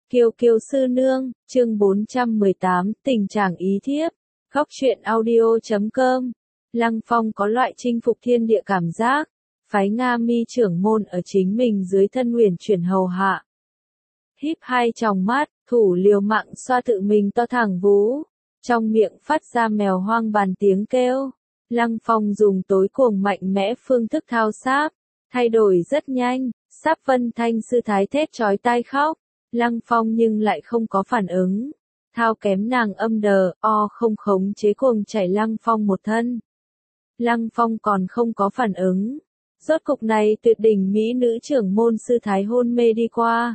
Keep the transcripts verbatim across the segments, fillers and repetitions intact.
Kiều Kiều sư nương, chương bốn trăm mười tám, tình trạng ý thiếp. Góc truyện audio chấm com. Lăng Phong có loại chinh phục thiên địa cảm giác, phái Nga Mi trưởng môn ở chính mình dưới thân huyền chuyển hầu hạ. Híp hai tròng mắt, thủ liều mạng xoa tự mình to thẳng vú, trong miệng phát ra mèo hoang bàn tiếng kêu. Lăng Phong dùng tối cuồng mạnh mẽ phương thức thao sáp, thay đổi rất nhanh, sáp Vân Thanh sư thái thét chói tai khóc. Lăng Phong nhưng lại không có phản ứng. Thao kém nàng âm đờ, o không khống chế cuồng chảy Lăng Phong một thân. Lăng Phong còn không có phản ứng. Rốt cục này tuyệt đỉnh mỹ nữ trưởng môn sư thái hôn mê đi qua.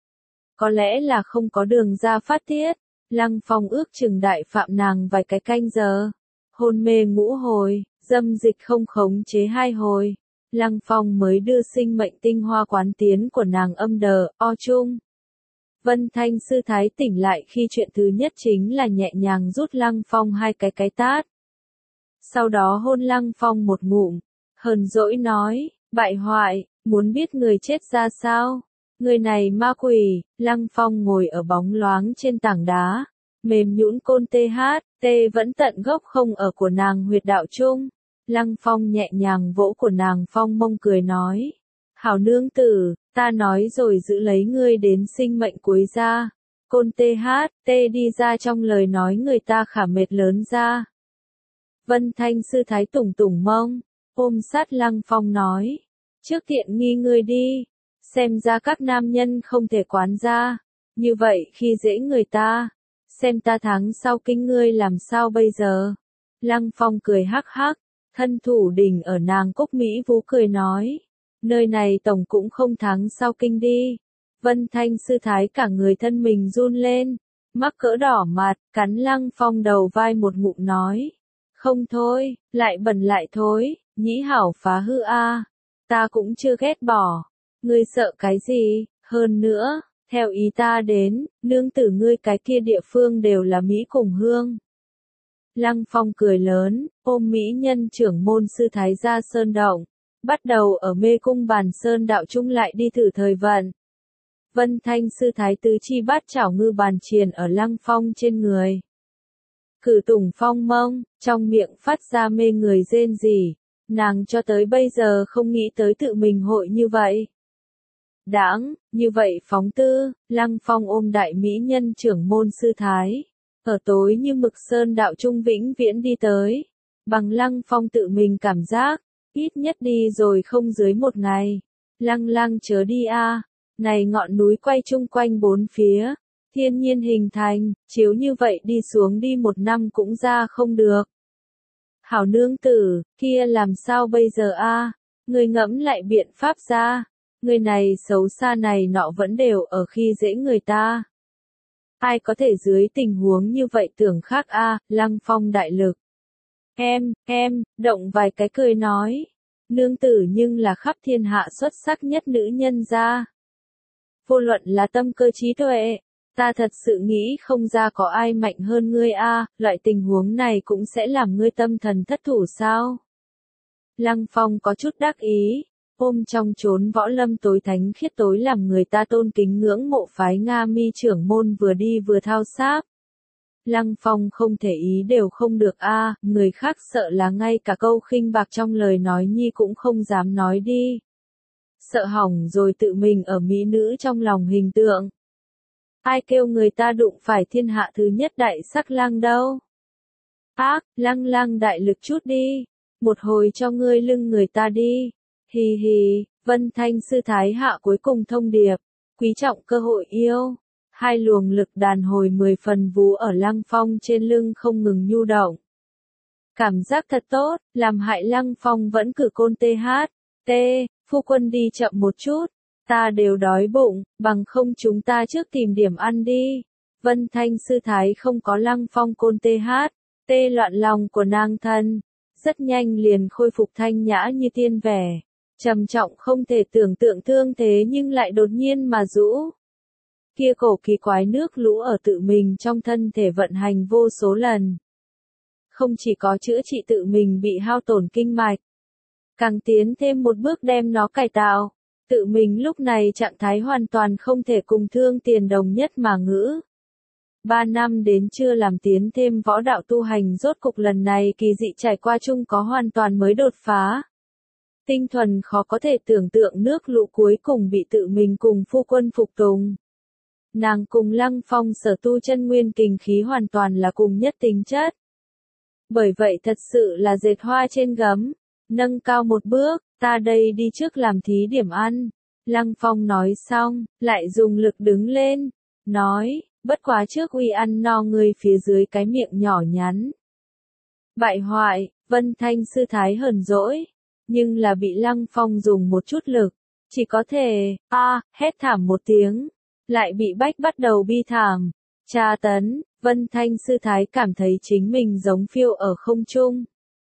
Có lẽ là không có đường ra phát tiết. Lăng Phong ước chừng đại phạm nàng vài cái canh giờ. Hôn mê ngũ hồi, dâm dịch không khống chế hai hồi. Lăng Phong mới đưa sinh mệnh tinh hoa quán tiến của nàng âm đờ, o chung. Vân Thanh sư thái tỉnh lại khi chuyện thứ nhất chính là nhẹ nhàng rút Lăng Phong hai cái cái tát. Sau đó hôn Lăng Phong một ngụm, hờn dỗi nói, bại hoại, muốn biết người chết ra sao? Người này ma quỷ. Lăng Phong ngồi ở bóng loáng trên tảng đá, mềm nhũn côn tê hát, tê vẫn tận gốc không ở của nàng huyệt đạo chung. Lăng Phong nhẹ nhàng vỗ của nàng phong mông cười nói, hảo nương tử, ta nói rồi giữ lấy ngươi đến sinh mệnh cuối ra. Côn tê hát, tê đi ra trong lời nói người ta khả mệt lớn ra. Vân Thanh sư thái tủng tủng mông, ôm sát Lăng Phong nói, trước tiện nghi ngươi đi, xem ra các nam nhân không thể quán ra, như vậy khi dễ người ta, xem ta tháng sau kinh ngươi làm sao bây giờ. Lăng Phong cười hắc hắc, thân thủ đỉnh ở nàng cúc Mỹ vú cười nói, nơi này tổng cũng không tháng sau kinh đi. Vân Thanh sư thái cả người thân mình run lên, mắc cỡ đỏ mặt, cắn Lăng Phong đầu vai một ngụm nói, không thôi, lại bẩn lại thối, nhĩ hảo phá hư a, ta cũng chưa ghét bỏ, ngươi sợ cái gì, hơn nữa, theo ý ta đến, nương tử ngươi cái kia địa phương đều là Mỹ cùng hương. Lăng Phong cười lớn, ôm mỹ nhân trưởng môn sư thái ra sơn động, bắt đầu ở mê cung bàn sơn đạo chung lại đi thử thời vận. Vân Thanh sư thái tứ chi bát chảo ngư bàn triền ở Lăng Phong trên người. Cử tùng phong mông, trong miệng phát ra mê người rên rỉ, nàng cho tới bây giờ không nghĩ tới tự mình hội như vậy. Đãng, như vậy phóng tư, Lăng Phong ôm đại mỹ nhân trưởng môn sư thái. Ở tối như mực sơn đạo trung vĩnh viễn đi tới. Bằng Lăng Phong tự mình cảm giác, ít nhất đi rồi không dưới một ngày. Lăng lăng chớ đi a, này ngọn núi quay chung quanh bốn phía, thiên nhiên hình thành, chiếu như vậy đi xuống đi một năm cũng ra không được. Hảo nương tử, kia làm sao bây giờ a? Người ngẫm lại biện pháp ra, người này xấu xa này nọ vẫn đều ở khi dễ người ta. Ai có thể dưới tình huống như vậy tưởng khác a? Lăng Phong đại lực. Em, em, động vài cái cười nói. Nương tử nhưng là khắp thiên hạ xuất sắc nhất nữ nhân ra. Vô luận là tâm cơ trí tuệ, ta thật sự nghĩ không ra có ai mạnh hơn ngươi a, loại tình huống này cũng sẽ làm ngươi tâm thần thất thủ sao? Lăng Phong có chút đắc ý. Ôm trong chốn võ lâm tối thánh khiết tối làm người ta tôn kính ngưỡng mộ phái Nga Mi trưởng môn vừa đi vừa thao sáp. Lăng Phong không thể ý đều không được a, người khác sợ là ngay cả câu khinh bạc trong lời nói nhi cũng không dám nói đi. Sợ hỏng rồi tự mình ở mỹ nữ trong lòng hình tượng. Ai kêu người ta đụng phải thiên hạ thứ nhất đại sắc lang đâu. Ác, lăng lăng đại lực chút đi, một hồi cho ngươi lưng người ta đi. Hì hì, Vân Thanh sư thái hạ cuối cùng thông điệp, quý trọng cơ hội yêu. Hai luồng lực đàn hồi mười phần vú ở Lăng Phong trên lưng không ngừng nhu động. Cảm giác thật tốt, làm hại Lăng Phong vẫn cử côn tê hát, tê, phu quân đi chậm một chút, ta đều đói bụng, bằng không chúng ta trước tìm điểm ăn đi. Vân Thanh sư thái không có Lăng Phong côn tê hát, tê loạn lòng của nàng thân, rất nhanh liền khôi phục thanh nhã như tiên vẻ. Trầm trọng không thể tưởng tượng thương thế nhưng lại đột nhiên mà rũ. Kia cổ kỳ quái nước lũ ở tự mình trong thân thể vận hành vô số lần. Không chỉ có chữa trị tự mình bị hao tổn kinh mạch, càng tiến thêm một bước đem nó cải tạo, Tự mình lúc này trạng thái hoàn toàn không thể cùng Thương Tiền đồng nhất mà ngữ. Ba năm đến chưa làm tiến thêm võ đạo tu hành, rốt cục lần này kỳ dị trải qua chung có hoàn toàn mới đột phá. Tinh thuần khó có thể tưởng tượng nước lũ cuối cùng bị tự mình cùng phu quân phục tùng. Nàng cùng Lăng Phong sở tu chân nguyên kình khí hoàn toàn là cùng nhất tính chất. Bởi vậy thật sự là dệt hoa trên gấm, nâng cao một bước, ta đây đi trước làm thí điểm ăn. Lăng Phong nói xong, lại dùng lực đứng lên, nói, bất quá trước uy ăn no người phía dưới cái miệng nhỏ nhắn. Bại hoại, Vân Thanh sư thái hờn dỗi, nhưng là bị Lăng Phong dùng một chút lực, chỉ có thể, a, à, hét thảm một tiếng, lại bị bách bắt đầu bi thảm, tra tấn. Vân Thanh sư thái cảm thấy chính mình giống phiêu ở không trung.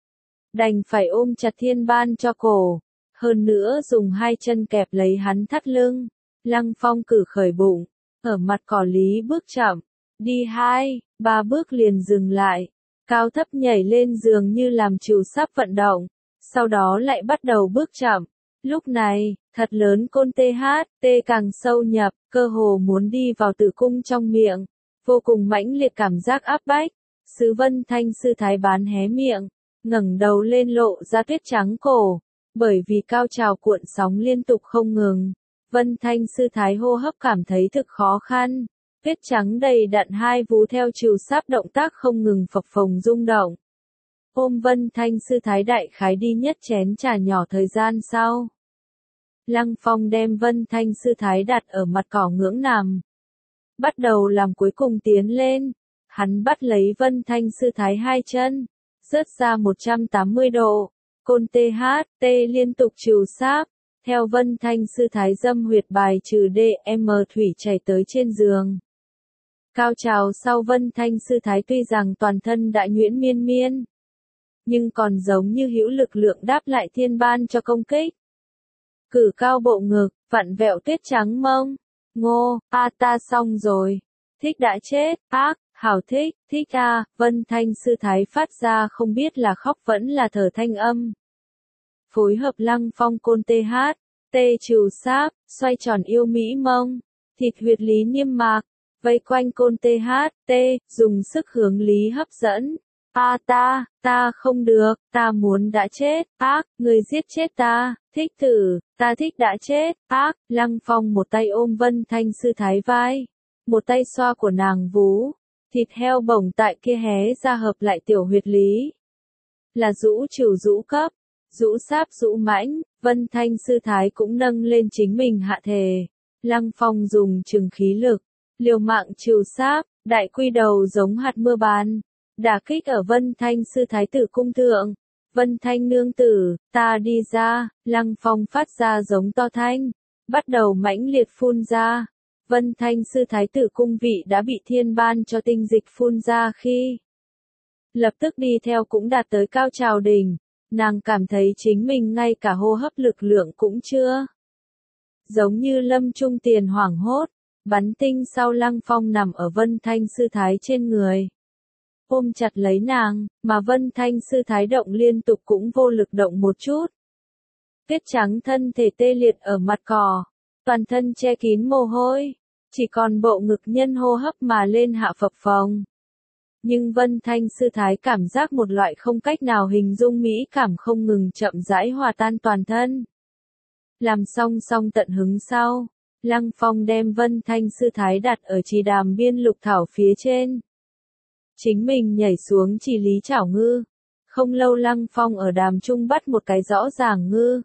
Đành phải ôm chặt Thiên Ban cho cổ, hơn nữa dùng hai chân kẹp lấy hắn thắt lưng. Lăng Phong cử khởi bụng, ở mặt cỏ lý bước chậm, đi hai, ba bước liền dừng lại, cao thấp nhảy lên giường như làm trù sắp vận động, sau đó lại bắt đầu bước chậm. Lúc này, thật lớn côn tê hát, tê càng sâu nhập, cơ hồ muốn đi vào tử cung trong miệng. Vô cùng mãnh liệt cảm giác áp bách, Sứ Vân Thanh sư thái bán hé miệng, ngẩng đầu lên lộ ra tuyết trắng cổ, bởi vì cao trào cuộn sóng liên tục không ngừng, Vân Thanh sư thái hô hấp cảm thấy thực khó khăn, tuyết trắng đầy đặn hai vú theo chiều sáp động tác không ngừng phập phồng rung động. Ôm Vân Thanh sư thái đại khái đi nhất chén trà nhỏ thời gian sau. Lăng Phong đem Vân Thanh sư thái đặt ở mặt cỏ ngưỡng nằm. Bắt đầu làm cuối cùng tiến lên, hắn bắt lấy Vân Thanh sư thái hai chân, rớt ra một trăm tám mươi độ, côn tê hát, tê liên tục trừ sáp, theo Vân Thanh sư thái dâm huyệt bài trừ đê em thủy chảy tới trên giường. Cao trào sau Vân Thanh sư thái tuy rằng toàn thân đã nhuyễn miên miên, nhưng còn giống như hữu lực lượng đáp lại Thiên Ban cho công kích. Cử cao bộ ngực, vặn vẹo tuyết trắng mông. Ngô, a ta xong rồi. Thích đã chết, ác, hảo thích, thích a, Vân Thanh sư thái phát ra không biết là khóc vẫn là thở thanh âm. Phối hợp Lăng Phong côn tê hát, tê trừ sáp, xoay tròn yêu mỹ mông, thịt huyệt lý niêm mạc, vây quanh côn tê hát, tê, dùng sức hướng lý hấp dẫn. A ta, ta không được, ta muốn đã chết, ác, người giết chết ta, thích thử, ta thích đã chết, ác, Lăng Phong một tay ôm Vân Thanh sư thái vai, một tay xoa của nàng vú, thịt heo bổng tại kia hé ra hợp lại tiểu huyệt lý. Là rũ trừ rũ cấp, rũ sáp rũ mãnh, Vân Thanh sư thái cũng nâng lên chính mình hạ thể. Lăng Phong dùng chừng khí lực, liều mạng trừ sáp, đại quy đầu giống hạt mưa bàn. Đả kích ở Vân Thanh sư thái tử cung thượng. Vân Thanh nương tử, ta đi ra, Lăng Phong phát ra giống to thanh, bắt đầu mãnh liệt phun ra. Vân Thanh sư thái tử cung vị đã bị Thiên Ban cho tinh dịch phun ra khi lập tức đi theo cũng đạt tới cao trào đỉnh, nàng cảm thấy chính mình ngay cả hô hấp lực lượng cũng chưa. Giống như lâm trung tiền hoảng hốt, bắn tinh sau Lăng Phong nằm ở Vân Thanh sư thái trên người. Ôm chặt lấy nàng, mà Vân Thanh sư thái động liên tục cũng vô lực động một chút. Tuyết trắng thân thể tê liệt ở mặt cỏ, toàn thân che kín mồ hôi, chỉ còn bộ ngực nhân hô hấp mà lên hạ phập phồng. Nhưng Vân Thanh sư thái cảm giác một loại không cách nào hình dung mỹ cảm không ngừng chậm rãi hòa tan toàn thân. Làm xong xong tận hứng sau, Lăng Phong đem Vân Thanh sư thái đặt ở trì đàm biên lục thảo phía trên. Chính mình nhảy xuống chỉ lý chảo ngư. Không lâu Lăng Phong ở đàm trung bắt một cái rõ ràng ngư.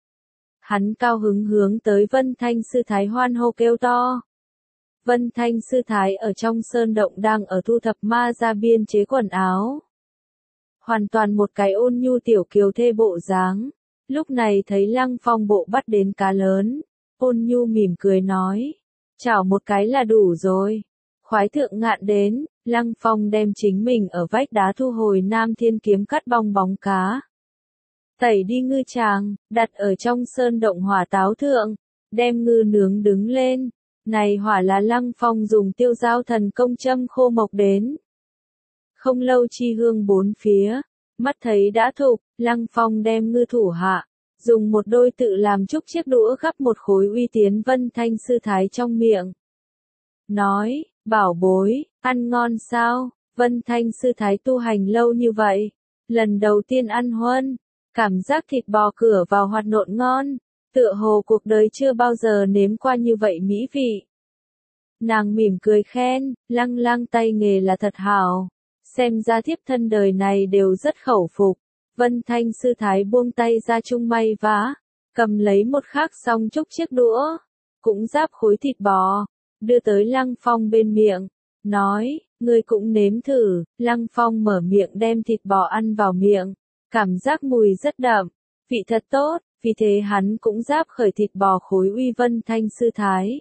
Hắn cao hứng hướng tới Vân Thanh sư thái hoan hô kêu to. Vân Thanh sư thái ở trong sơn động đang ở thu thập ma ra biên chế quần áo. Hoàn toàn một cái ôn nhu tiểu kiều thê bộ dáng. Lúc này thấy Lăng Phong bộ bắt đến cá lớn. Ôn nhu mỉm cười nói. Chảo một cái là đủ rồi. Khoái thượng ngạn đến, Lăng Phong đem chính mình ở vách đá thu hồi Nam Thiên kiếm cắt bong bóng cá. Tẩy đi ngư tràng, đặt ở trong sơn động hỏa táo thượng, đem ngư nướng đứng lên. Này hỏa là Lăng Phong dùng tiêu giao thần công châm khô mộc đến. Không lâu chi hương bốn phía, mắt thấy đã thục, Lăng Phong đem ngư thủ hạ, dùng một đôi tự làm chúc chiếc đũa gắp một khối uy tiến Vân Thanh sư thái trong miệng. Nói, bảo bối, ăn ngon sao? Vân Thanh sư thái tu hành lâu như vậy, lần đầu tiên ăn huân, cảm giác thịt bò cửa vào hoạt nộn ngon, tựa hồ cuộc đời chưa bao giờ nếm qua như vậy mỹ vị. Nàng mỉm cười khen, Lăng Lang tay nghề là thật hảo, xem ra thiếp thân đời này đều rất khẩu phục. Vân Thanh sư thái buông tay ra chung may vá, cầm lấy một khắc xong chúc chiếc đũa, cũng giáp khối thịt bò, đưa tới Lăng Phong bên miệng, nói, ngươi cũng nếm thử. Lăng Phong mở miệng đem thịt bò ăn vào miệng, cảm giác mùi rất đậm, vị thật tốt, vì thế hắn cũng giáp khởi thịt bò khối uy Vân Thanh sư thái.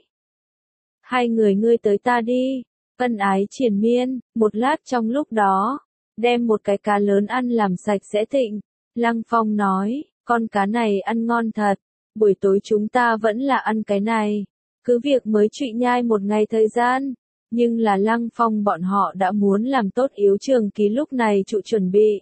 Hai người ngươi tới ta đi, ân ái triền miên, một lát trong lúc đó, đem một cái cá lớn ăn làm sạch sẽ thịnh. Lăng Phong nói, con cá này ăn ngon thật, buổi tối chúng ta vẫn là ăn cái này, cứ việc mới trụy nhai một ngày thời gian, nhưng là Lăng Phong bọn họ đã muốn làm tốt yếu trường ký lúc này trụ chuẩn bị.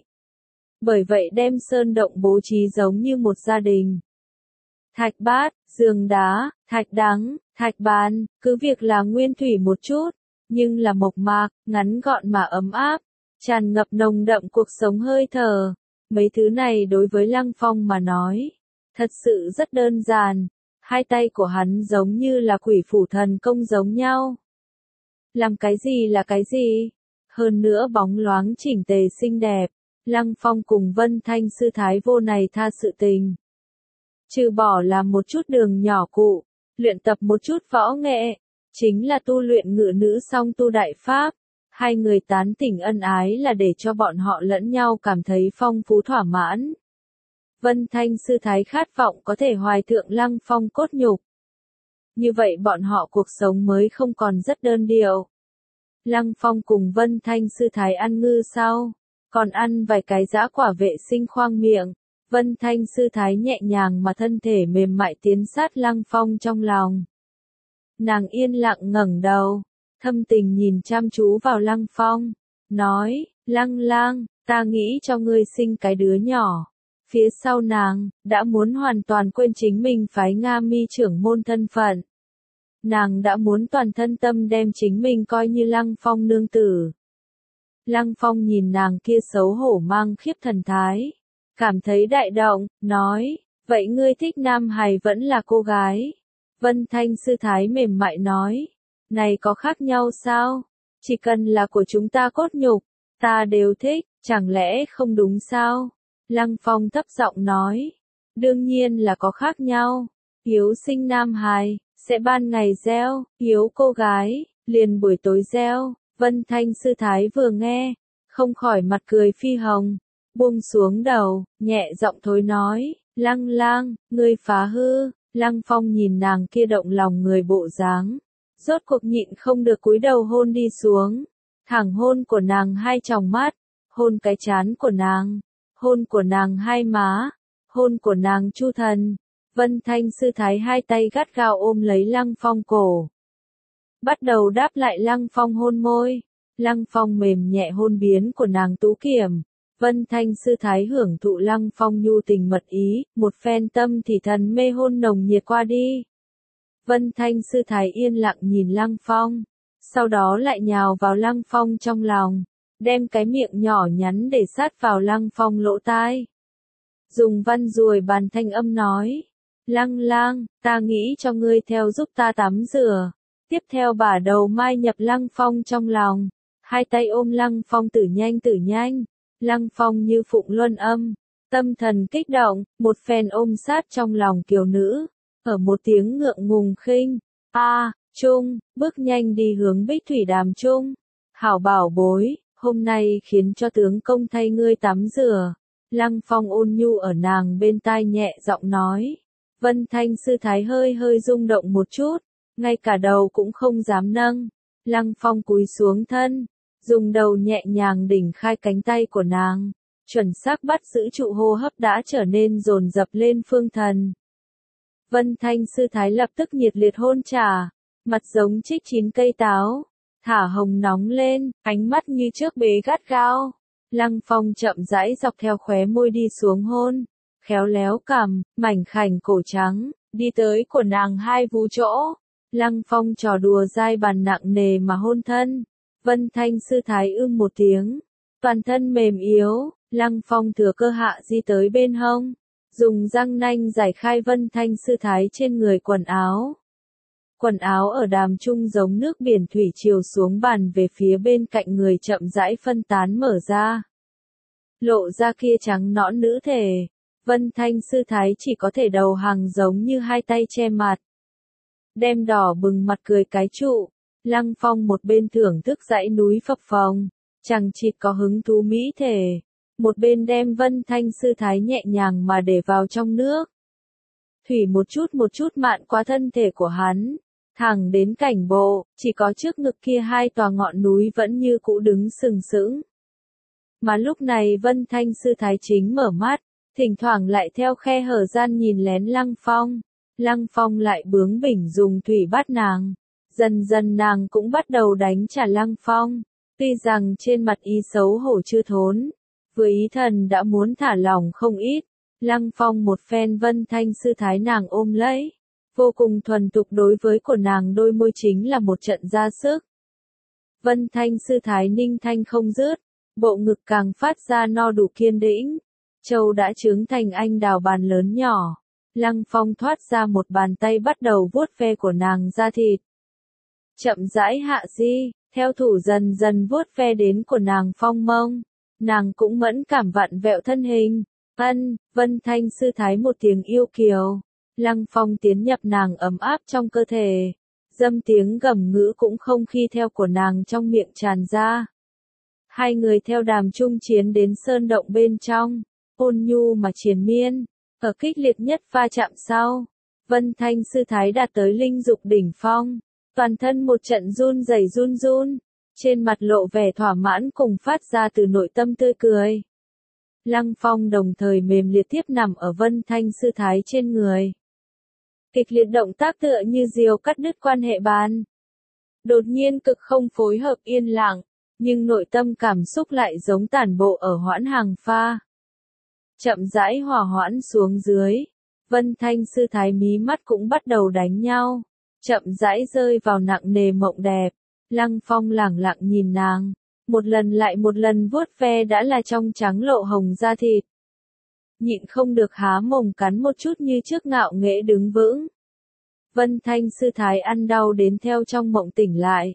Bởi vậy đem sơn động bố trí giống như một gia đình. Thạch bát, giường đá, thạch đắng, thạch bàn, cứ việc là nguyên thủy một chút, nhưng là mộc mạc, ngắn gọn mà ấm áp, tràn ngập nồng đậm cuộc sống hơi thở. Mấy thứ này đối với Lăng Phong mà nói, thật sự rất đơn giản, hai tay của hắn giống như là quỷ phủ thần công giống nhau. Làm cái gì là cái gì, hơn nữa bóng loáng chỉnh tề xinh đẹp, Lăng Phong cùng Vân Thanh sư thái vô này tha sự tình. Trừ bỏ làm một chút đường nhỏ cụ, luyện tập một chút võ nghệ, chính là tu luyện ngự nữ song tu đại pháp. Hai người tán tỉnh ân ái là để cho bọn họ lẫn nhau cảm thấy phong phú thỏa mãn. Vân Thanh sư thái khát vọng có thể hoài thượng Lăng Phong cốt nhục. Như vậy bọn họ cuộc sống mới không còn rất đơn điệu. Lăng Phong cùng Vân Thanh sư thái ăn ngư sau, còn ăn vài cái dã quả vệ sinh khoang miệng. Vân Thanh sư thái nhẹ nhàng mà thân thể mềm mại tiến sát Lăng Phong trong lòng. Nàng yên lặng ngẩng đầu, thâm tình nhìn chăm chú vào Lăng Phong, nói, Lăng Lang, ta nghĩ cho ngươi sinh cái đứa nhỏ. Phía sau nàng, đã muốn hoàn toàn quên chính mình phái Nga Mi trưởng môn thân phận. Nàng đã muốn toàn thân tâm đem chính mình coi như Lăng Phong nương tử. Lăng Phong nhìn nàng kia xấu hổ mang khiếp thần thái, cảm thấy đại động, nói, vậy ngươi thích nam hài vẫn là cô gái? Vân Thanh sư thái mềm mại nói, này có khác nhau sao? Chỉ cần là của chúng ta cốt nhục, ta đều thích, chẳng lẽ không đúng sao? Lăng Phong thấp giọng nói, đương nhiên là có khác nhau, hiếu sinh nam hài, sẽ ban ngày gieo, hiếu cô gái, liền buổi tối gieo. Vân Thanh sư thái vừa nghe, không khỏi mặt cười phi hồng, buông xuống đầu, nhẹ giọng thối nói, Lăng Lang, ngươi phá hư. Lăng Phong nhìn nàng kia động lòng người bộ dáng, rốt cuộc nhịn không được cúi đầu hôn đi xuống, thẳng hôn của nàng hai tròng mắt, hôn cái trán của nàng, hôn của nàng hai má, hôn của nàng chu thần. Vân Thanh sư thái hai tay gắt gao ôm lấy Lăng Phong cổ, bắt đầu đáp lại Lăng Phong hôn môi. Lăng Phong mềm nhẹ hôn biến của nàng tú kiểm. Vân Thanh sư thái hưởng thụ Lăng Phong nhu tình mật ý, một phen tâm thì thần mê hôn nồng nhiệt qua đi. Vân Thanh sư thái yên lặng nhìn Lăng Phong, sau đó lại nhào vào Lăng Phong trong lòng, đem cái miệng nhỏ nhắn để sát vào Lăng Phong lỗ tai. Dùng văn ruồi bàn thanh âm nói, Lăng Lang, ta nghĩ cho ngươi theo giúp ta tắm rửa. Tiếp theo bả đầu mai nhập Lăng Phong trong lòng, hai tay ôm Lăng Phong tử nhanh tử nhanh. Lăng Phong như phụng luân âm, tâm thần kích động, một phen ôm sát trong lòng kiều nữ, ở một tiếng ngượng ngùng khinh, a, à, Trung, bước nhanh đi hướng Bích Thủy Đàm Trung. Hảo bảo bối, hôm nay khiến cho tướng công thay ngươi tắm rửa. Lăng Phong ôn nhu ở nàng bên tai nhẹ giọng nói. Vân Thanh sư thái hơi hơi rung động một chút, ngay cả đầu cũng không dám nâng. Lăng Phong cúi xuống thân, dùng đầu nhẹ nhàng đỉnh khai cánh tay của nàng, chuẩn xác bắt giữ trụ hô hấp đã trở nên dồn dập lên phương thần. Vân Thanh sư thái lập tức nhiệt liệt hôn trả, mặt giống trích chín cây táo, thả hồng nóng lên, ánh mắt như trước bế gắt gao. Lăng Phong chậm rãi dọc theo khóe môi đi xuống hôn, khéo léo cằm, mảnh khảnh cổ trắng, đi tới của nàng hai vú chỗ. Lăng Phong trò đùa dai bàn nặng nề mà hôn thân. Vân Thanh sư thái ưm một tiếng, toàn thân mềm yếu, Lăng Phong thừa cơ hạ di tới bên hông, dùng răng nanh giải khai Vân Thanh sư thái trên người quần áo. Quần áo ở đàm trung giống nước biển thủy triều xuống bàn về phía bên cạnh người chậm rãi phân tán mở ra. Lộ ra kia trắng nõn nữ thể, Vân Thanh sư thái chỉ có thể đầu hàng giống như hai tay che mặt. Đem đỏ bừng mặt cười cái trụ, Lăng Phong một bên thưởng thức dãy núi phập phồng, chẳng chịt có hứng thú mỹ thể, một bên đem Vân Thanh sư thái nhẹ nhàng mà để vào trong nước. Thủy một chút một chút mạn qua thân thể của hắn, thẳng đến cảnh bộ, chỉ có trước ngực kia hai tòa ngọn núi vẫn như cũ đứng sừng sững. Mà lúc này Vân Thanh sư thái chính mở mắt, thỉnh thoảng lại theo khe hở gian nhìn lén Lăng Phong. Lăng Phong lại bướng bỉnh dùng thủy bắt nàng. Dần dần nàng cũng bắt đầu đánh trả Lăng Phong. Tuy rằng trên mặt ý xấu hổ chưa thốn, vừa ý thần đã muốn thả lỏng không ít. Lăng Phong một phen Vân Thanh sư thái nàng ôm lấy. Vô cùng thuần tục đối với của nàng đôi môi chính là một trận ra sức. Vân Thanh sư thái ninh thanh không dứt, bộ ngực càng phát ra no đủ kiên đĩnh. Châu đã trướng thành anh đào bàn lớn nhỏ. Lăng Phong thoát ra một bàn tay bắt đầu vuốt ve của nàng da thịt. Chậm rãi hạ di, theo thủ dần dần vuốt ve đến của nàng phong mông. Nàng cũng mẫn cảm vặn vẹo thân hình. Ân, Vân Thanh sư thái một tiếng yêu kiều. Lăng Phong tiến nhập nàng ấm áp trong cơ thể. Dâm tiếng gầm ngữ cũng không khi theo của nàng trong miệng tràn ra. Hai người theo đàm trung chiến đến sơn động bên trong. Ôn nhu mà triền miên. Ở kích liệt nhất va chạm sau, Vân Thanh sư thái đạt tới linh dục đỉnh phong, toàn thân một trận run rẩy run run, trên mặt lộ vẻ thỏa mãn cùng phát ra từ nội tâm tươi cười. Lăng Phong đồng thời mềm liệt tiếp nằm ở Vân Thanh sư thái trên người. Kịch liệt động tác tựa như diều cắt đứt quan hệ bàn. Đột nhiên cực không phối hợp yên lặng, nhưng nội tâm cảm xúc lại giống tản bộ ở hoãn hàng pha. Chậm rãi hòa hoãn xuống dưới, Vân Thanh sư thái mí mắt cũng bắt đầu đánh nhau, chậm rãi rơi vào nặng nề mộng đẹp. Lăng Phong lẳng lặng nhìn nàng, một lần lại một lần vuốt ve đã là trong trắng lộ hồng da thịt. Nhịn không được há mồm cắn một chút như trước ngạo nghễ đứng vững. Vân Thanh sư thái ăn đau đến theo trong mộng tỉnh lại.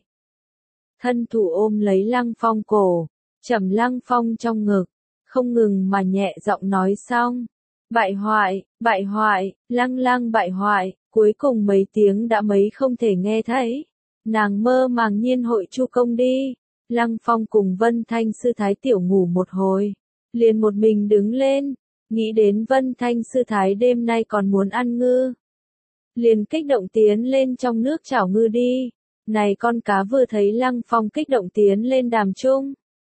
Thân thủ ôm lấy Lăng Phong cổ, chầm Lăng Phong trong ngực. Không ngừng mà nhẹ giọng nói xong. Bại hoại, bại hoại, lăng lăng bại hoại, cuối cùng mấy tiếng đã mấy không thể nghe thấy. Nàng mơ màng nhiên hội chu công đi. Lăng Phong cùng Vân Thanh sư thái tiểu ngủ một hồi. Liền một mình đứng lên, nghĩ đến Vân Thanh sư thái đêm nay còn muốn ăn ngư. Liền kích động tiến lên trong nước chảo ngư đi. Này con cá vừa thấy Lăng Phong kích động tiến lên đàm trung.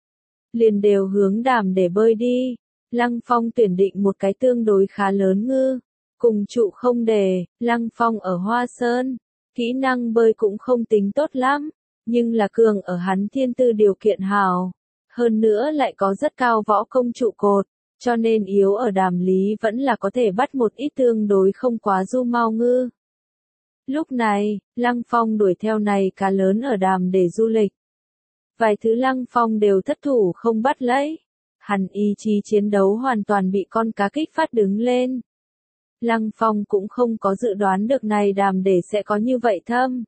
Liền đều hướng đàm để bơi đi. Lăng Phong tuyển định một cái tương đối khá lớn ngư. Cùng trụ không đề, Lăng Phong ở Hoa Sơn. Kỹ năng bơi cũng không tính tốt lắm. Nhưng là cường ở hắn thiên tư điều kiện hào. Hơn nữa lại có rất cao võ công trụ cột. Cho nên yếu ở đàm lý vẫn là có thể bắt một ít tương đối không quá du mau ngư. Lúc này, Lăng Phong đuổi theo này cá lớn ở đàm để du lịch. Vài thứ Lăng Phong đều thất thủ không bắt lấy. Hắn ý chí chiến đấu hoàn toàn bị con cá kích phát đứng lên. Lăng Phong cũng không có dự đoán được này đàm để sẽ có như vậy thâm.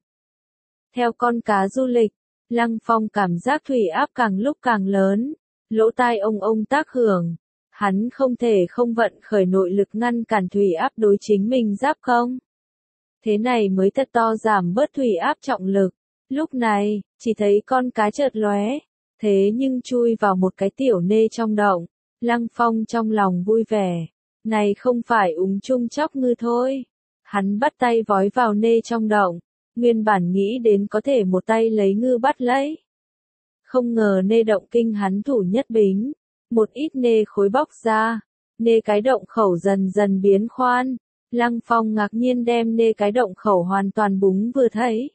Theo con cá du lịch, Lăng Phong cảm giác thủy áp càng lúc càng lớn. Lỗ tai ông ông tác hưởng. Hắn không thể không vận khởi nội lực ngăn cản thủy áp đối chính mình giáp công. Thế này mới thật to giảm bớt thủy áp trọng lực. Lúc này, chỉ thấy con cá chợt lóe, thế nhưng chui vào một cái tiểu nê trong động. Lăng Phong trong lòng vui vẻ. Này không phải úng chung chóc ngư thôi. Hắn bắt tay vói vào nê trong động. Nguyên bản nghĩ đến có thể một tay lấy ngư bắt lấy. Không ngờ nê động kinh hắn thủ nhất bính. Một ít nê khối bóc ra. Nê cái động khẩu dần dần biến khoan. Lăng Phong ngạc nhiên đem nê cái động khẩu hoàn toàn búng vừa thấy.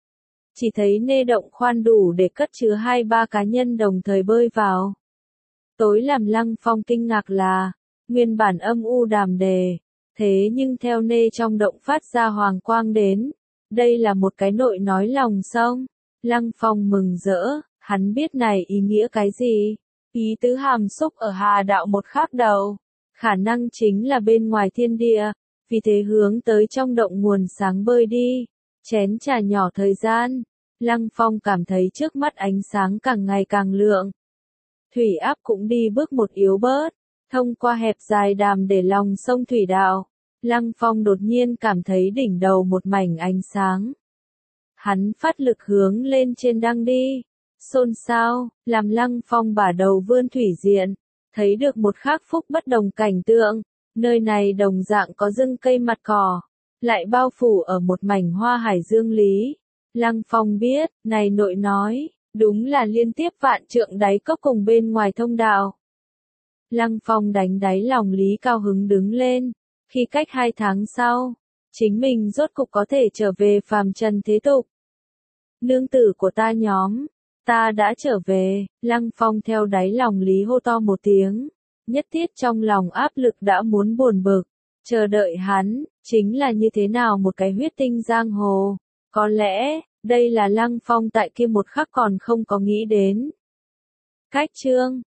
Chỉ thấy nê động khoan đủ để cất chứa hai ba cá nhân đồng thời bơi vào. Tối làm Lăng Phong kinh ngạc là, nguyên bản âm u đàm đề, thế nhưng theo nê trong động phát ra hoàng quang đến, đây là một cái nội nói lòng sông. Lăng Phong mừng rỡ, hắn biết này ý nghĩa cái gì, ý tứ hàm xúc ở hà đạo một khác đầu, khả năng chính là bên ngoài thiên địa, vì thế hướng tới trong động nguồn sáng bơi đi, chén trà nhỏ thời gian, Lăng Phong cảm thấy trước mắt ánh sáng càng ngày càng lượng. Thủy áp cũng đi bước một yếu bớt, thông qua hẹp dài đàm để lòng sông thủy đạo, Lăng Phong đột nhiên cảm thấy đỉnh đầu một mảnh ánh sáng. Hắn phát lực hướng lên trên đăng đi, xôn xao, làm Lăng Phong bả đầu vươn thủy diện, thấy được một khác phúc bất đồng cảnh tượng, nơi này đồng dạng có rừng cây mặt cỏ, lại bao phủ ở một mảnh hoa hải dương lý. Lăng Phong biết, này nội nói, đúng là liên tiếp vạn trượng đáy cốc cùng bên ngoài thông đạo. Lăng Phong đánh đáy lòng lý cao hứng đứng lên, khi cách hai tháng sau, chính mình rốt cục có thể trở về phàm trần thế tục. Nương tử của ta nhóm, ta đã trở về, Lăng Phong theo đáy lòng lý hô to một tiếng, nhất thiết trong lòng áp lực đã muốn buồn bực, chờ đợi hắn, chính là như thế nào một cái huyết tinh giang hồ, có lẽ, đây là Lăng Phong tại kia một khắc còn không có nghĩ đến. Cách chương